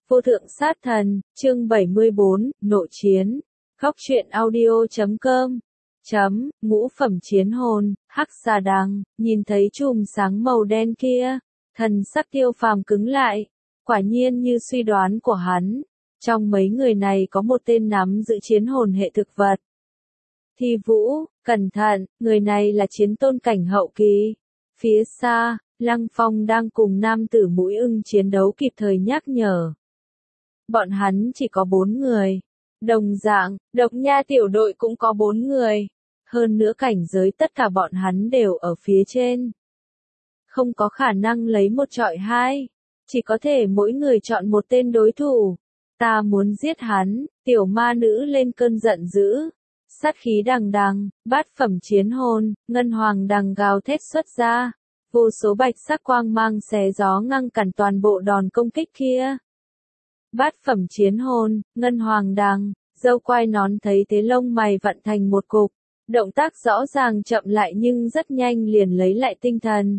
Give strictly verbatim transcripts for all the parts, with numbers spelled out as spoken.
Vô thượng sát thần, chương bảy mươi bốn, nội chiến. Góc truyện audio chấm com. Chấm, ngũ phẩm chiến hồn, hắc xà đằng, nhìn thấy chùm sáng màu đen kia, thần sắc Tiêu Phàm cứng lại. Quả nhiên như suy đoán của hắn, trong mấy người này có một tên nắm giữ chiến hồn hệ thực vật. Thi Vũ, cẩn thận, người này là chiến tôn cảnh hậu kỳ. Phía xa, Lăng Phong đang cùng nam tử mũi ưng chiến đấu kịp thời nhắc nhở. Bọn hắn chỉ có bốn người. Đồng dạng, Độc Nha tiểu đội cũng có bốn người. Hơn nữa cảnh giới tất cả bọn hắn đều ở phía trên. Không có khả năng lấy một chọi hai. Chỉ có thể mỗi người chọn một tên đối thủ. Ta muốn giết hắn, tiểu ma nữ lên cơn giận dữ. Sát khí đằng đằng, bát phẩm chiến hồn, ngân hoàng đằng gào thét xuất ra. Vô số bạch sắc quang mang xé gió ngăn cản toàn bộ đòn công kích kia. Bát phẩm chiến hồn, ngân hoàng đằng, dâu quai nón thấy thế lông mày vặn thành một cục. Động tác rõ ràng chậm lại nhưng rất nhanh liền lấy lại tinh thần.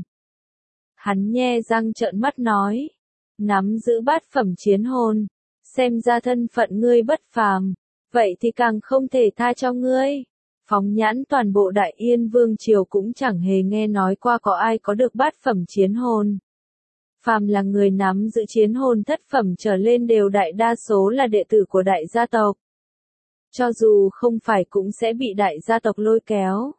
Hắn nhe răng trợn mắt nói. Nắm giữ bát phẩm chiến hồn. Xem ra thân phận ngươi bất phàm. Vậy thì càng không thể tha cho ngươi. Phóng nhãn toàn bộ Đại Yên Vương Triều cũng chẳng hề nghe nói qua có ai có được bát phẩm chiến hồn. Phàm là người nắm giữ chiến hồn thất phẩm trở lên đều đại đa số là đệ tử của đại gia tộc. Cho dù không phải cũng sẽ bị đại gia tộc lôi kéo.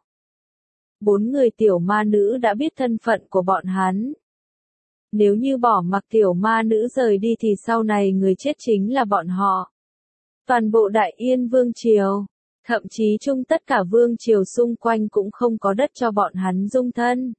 Bốn người tiểu ma nữ đã biết thân phận của bọn hắn. Nếu như bỏ mặc tiểu ma nữ rời đi thì sau này người chết chính là bọn họ. Toàn bộ Đại Yên Vương Triều, thậm chí chung tất cả vương triều xung quanh cũng không có đất cho bọn hắn dung thân.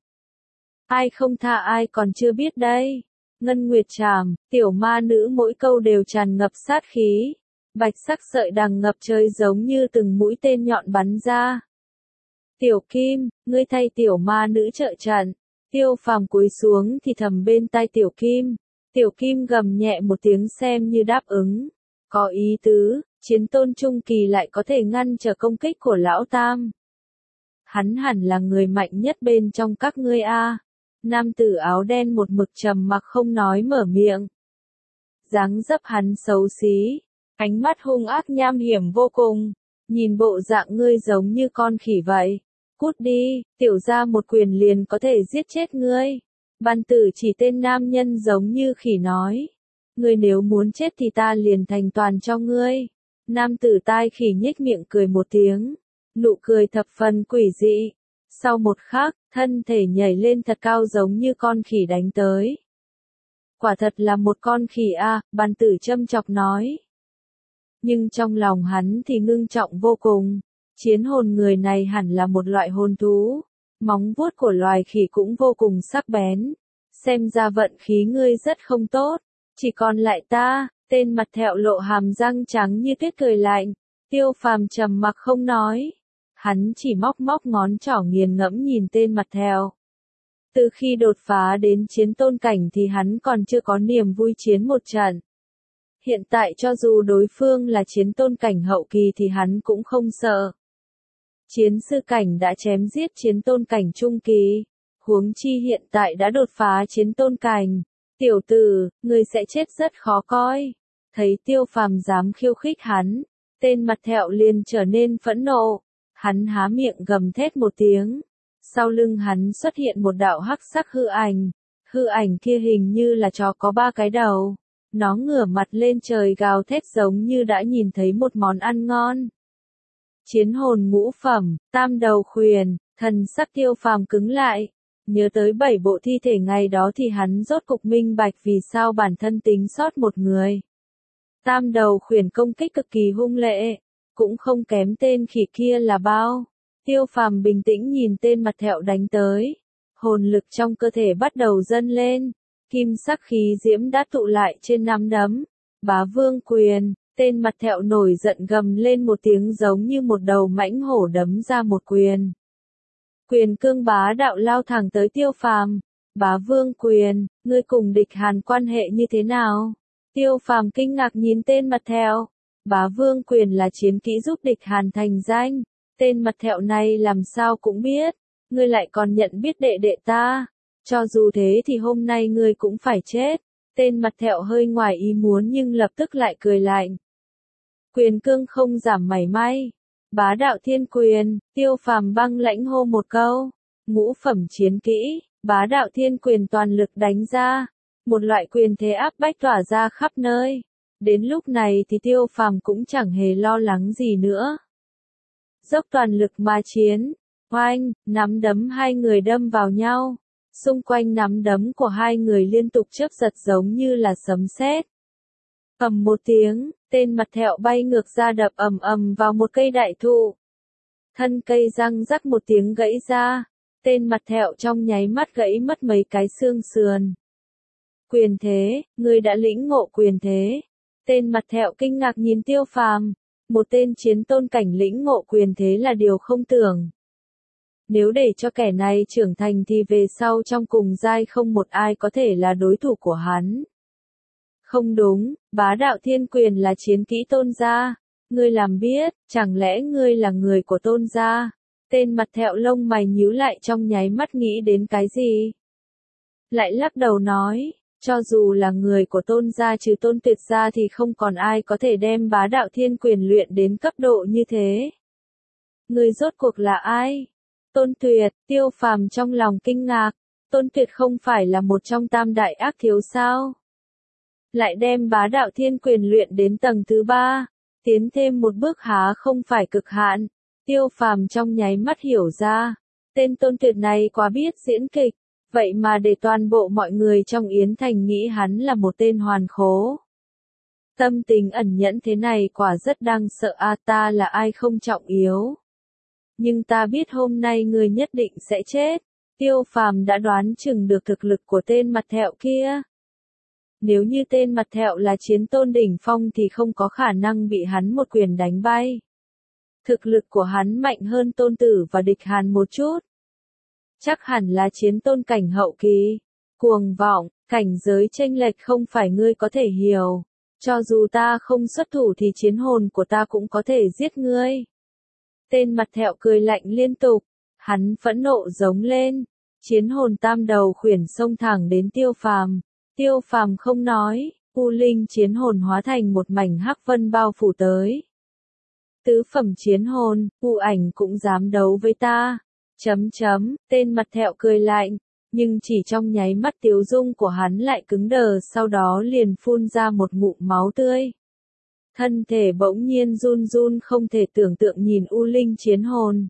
Ai không tha ai còn chưa biết đây. Ngân Nguyệt Trảm, tiểu ma nữ mỗi câu đều tràn ngập sát khí. Bạch sắc sợi đằng ngập trời giống như từng mũi tên nhọn bắn ra. Tiểu Kim, ngươi thay tiểu ma nữ trợ trận. Tiêu Phàm cúi xuống thì thầm bên tai Tiểu Kim. Tiểu Kim gầm nhẹ một tiếng xem như đáp ứng. Có ý tứ, chiến tôn trung kỳ lại có thể ngăn trở công kích của lão tam. Hắn hẳn là người mạnh nhất bên trong các ngươi a. Nam tử áo đen một mực trầm mặc không nói mở miệng. Dáng dấp hắn xấu xí, ánh mắt hung ác nham hiểm vô cùng, nhìn bộ dạng ngươi giống như con khỉ vậy. Cút đi, tiểu gia một quyền liền có thể giết chết ngươi. Ban tử chỉ tên nam nhân giống như khỉ nói. Ngươi nếu muốn chết thì ta liền thành toàn cho ngươi. Nam tử tai khỉ nhếch miệng cười một tiếng. Nụ cười thập phần quỷ dị. Sau một khắc, thân thể nhảy lên thật cao giống như con khỉ đánh tới. Quả thật là một con khỉ a, à, ban tử châm chọc nói. Nhưng trong lòng hắn thì ngưng trọng vô cùng. Chiến hồn người này hẳn là một loại hồn thú. Móng vuốt của loài khỉ cũng vô cùng sắc bén. Xem ra vận khí ngươi rất không tốt. Chỉ còn lại ta, tên mặt thẹo lộ hàm răng trắng như tuyết cười lạnh. Tiêu Phàm trầm mặc không nói. Hắn chỉ móc móc ngón trỏ nghiền ngẫm nhìn tên mặt thẹo. Từ khi đột phá đến chiến tôn cảnh thì hắn còn chưa có niềm vui chiến một trận. Hiện tại cho dù đối phương là chiến tôn cảnh hậu kỳ thì hắn cũng không sợ. Chiến sư cảnh đã chém giết chiến tôn cảnh trung kỳ. Huống chi hiện tại đã đột phá chiến tôn cảnh. Tiểu tử, ngươi sẽ chết rất khó coi. Thấy Tiêu Phàm dám khiêu khích hắn, tên mặt thẹo liền trở nên phẫn nộ. Hắn há miệng gầm thét một tiếng. Sau lưng hắn xuất hiện một đạo hắc sắc hư ảnh. Hư ảnh kia hình như là chó có ba cái đầu. Nó ngửa mặt lên trời gào thét giống như đã nhìn thấy một món ăn ngon. Chiến hồn ngũ phẩm, tam đầu khuyển, thần sắc Tiêu Phàm cứng lại. Nhớ tới bảy bộ thi thể ngày đó thì hắn rốt cục minh bạch vì sao bản thân tính sót một người. Tam đầu khuyển công kích cực kỳ hung lệ, cũng không kém tên khỉ kia là bao. Tiêu Phàm bình tĩnh nhìn tên mặt thẹo đánh tới. Hồn lực trong cơ thể bắt đầu dâng lên. Kim sắc khí diễm đã tụ lại trên nắm đấm. Bá vương quyền, tên mặt thẹo nổi giận gầm lên một tiếng giống như một đầu mãnh hổ đấm ra một quyền. Quyền cương bá đạo lao thẳng tới Tiêu Phàm. Bá vương quyền, ngươi cùng địch Hàn quan hệ như thế nào? Tiêu Phàm kinh ngạc nhìn tên mặt thẹo. Bá vương quyền là chiến kỹ giúp địch Hàn thành danh. Tên mặt thẹo này làm sao cũng biết. Ngươi lại còn nhận biết đệ đệ ta. Cho dù thế thì hôm nay ngươi cũng phải chết. Tên mặt thẹo hơi ngoài ý muốn nhưng lập tức lại cười lạnh. Quyền cương không giảm mảy may. Bá đạo thiên quyền, Tiêu Phàm băng lãnh hô một câu. Ngũ phẩm chiến kỹ, bá đạo thiên quyền toàn lực đánh ra. Một loại quyền thế áp bách tỏa ra khắp nơi. Đến lúc này thì Tiêu Phàm cũng chẳng hề lo lắng gì nữa. Dốc toàn lực mà chiến. Oanh, nắm đấm hai người đâm vào nhau. Xung quanh nắm đấm của hai người liên tục chớp giật giống như là sấm sét. Ầm một tiếng, tên mặt thẹo bay ngược ra đập ầm ầm vào một cây đại thụ. Thân cây răng rắc một tiếng gãy ra. Tên mặt thẹo trong nháy mắt gãy mất mấy cái xương sườn. Quyền thế, ngươi đã lĩnh ngộ quyền thế. Tên mặt thẹo kinh ngạc nhìn Tiêu Phàm. Một tên chiến tôn cảnh lĩnh ngộ quyền thế là điều không tưởng. Nếu để cho kẻ này trưởng thành thì về sau trong cùng giai không một ai có thể là đối thủ của hắn. Không đúng, bá đạo thiên quyền là chiến kỹ tôn gia. Ngươi làm biết, chẳng lẽ ngươi là người của tôn gia? Tên mặt thẹo lông mày nhíu lại trong nháy mắt nghĩ đến cái gì? Lại lắc đầu nói, cho dù là người của tôn gia trừ tôn tuyệt gia thì không còn ai có thể đem bá đạo thiên quyền luyện đến cấp độ như thế. Ngươi rốt cuộc là ai? Tôn Tuyệt, Tiêu Phàm trong lòng kinh ngạc, Tôn Tuyệt không phải là một trong tam đại ác thiếu sao? Lại đem bá đạo thiên quyền luyện đến tầng thứ ba, tiến thêm một bước há không phải cực hạn. Tiêu Phàm trong nháy mắt hiểu ra, tên Tôn Tuyệt này quá biết diễn kịch, vậy mà để toàn bộ mọi người trong Yến Thành nghĩ hắn là một tên hoàn khố. Tâm tình ẩn nhẫn thế này quả rất đáng sợ a, ta là ai không trọng yếu. Nhưng ta biết hôm nay người nhất định sẽ chết. Tiêu Phàm đã đoán chừng được thực lực của tên mặt thẹo kia. Nếu như tên mặt thẹo là chiến tôn đỉnh phong thì không có khả năng bị hắn một quyền đánh bay. Thực lực của hắn mạnh hơn Tôn Tử và Địch Hàn một chút. Chắc hẳn là chiến tôn cảnh hậu kỳ. Cuồng vọng, cảnh giới chênh lệch không phải ngươi có thể hiểu. Cho dù ta không xuất thủ thì chiến hồn của ta cũng có thể giết ngươi. Tên mặt thẹo cười lạnh liên tục, hắn phẫn nộ giống lên, chiến hồn tam đầu khuyển xông thẳng đến Tiêu Phàm. Tiêu Phàm không nói, U Linh chiến hồn hóa thành một mảnh hắc vân bao phủ tới. Tứ phẩm chiến hồn, U Ảnh cũng dám đấu với ta. Chấm chấm, tên mặt thẹo cười lạnh, nhưng chỉ trong nháy mắt tiếu dung của hắn lại cứng đờ, sau đó liền phun ra một ngụm máu tươi. Thân thể bỗng nhiên run run không thể tưởng tượng nhìn U Linh chiến hồn.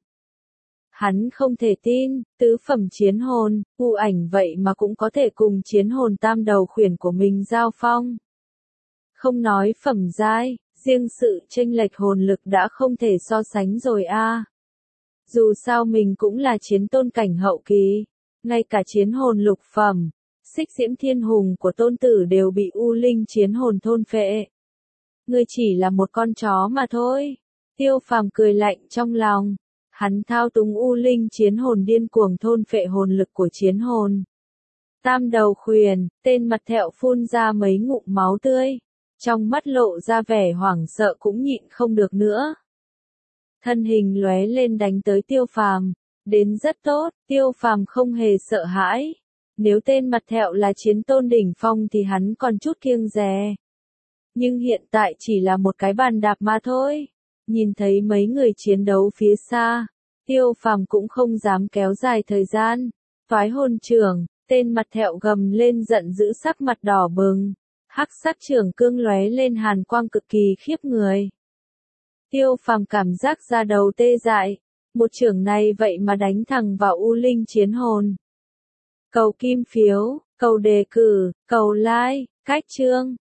Hắn không thể tin, tứ phẩm chiến hồn, U Ảnh vậy mà cũng có thể cùng chiến hồn tam đầu khuyển của mình giao phong. Không nói phẩm giai, riêng sự chênh lệch hồn lực đã không thể so sánh rồi a. À. Dù sao mình cũng là chiến tôn cảnh hậu kỳ, ngay cả chiến hồn lục phẩm, Xích Diễm Thiên Hùng của Tôn Tử đều bị U Linh chiến hồn thôn phệ. Ngươi chỉ là một con chó mà thôi. Tiêu Phàm cười lạnh trong lòng. Hắn thao túng U Linh chiến hồn điên cuồng thôn phệ hồn lực của chiến hồn. Tam đầu khuyển, tên mặt thẹo phun ra mấy ngụm máu tươi. Trong mắt lộ ra vẻ hoảng sợ cũng nhịn không được nữa. Thân hình lóe lên đánh tới Tiêu Phàm. Đến rất tốt, Tiêu Phàm không hề sợ hãi. Nếu tên mặt thẹo là chiến tôn đỉnh phong thì hắn còn chút kiêng dè. Nhưng hiện tại chỉ là một cái bàn đạp mà thôi. Nhìn thấy mấy người chiến đấu phía xa, Tiêu Phàm cũng không dám kéo dài thời gian. Toái hồn trưởng, tên mặt thẹo gầm lên giận dữ sắc mặt đỏ bừng. Hắc sắc trưởng cương lóe lên hàn quang cực kỳ khiếp người. Tiêu Phàm cảm giác da đầu tê dại. Một trưởng này vậy mà đánh thẳng vào U Linh chiến hồn. Cầu kim phiếu, cầu đề cử, cầu like, cách chương.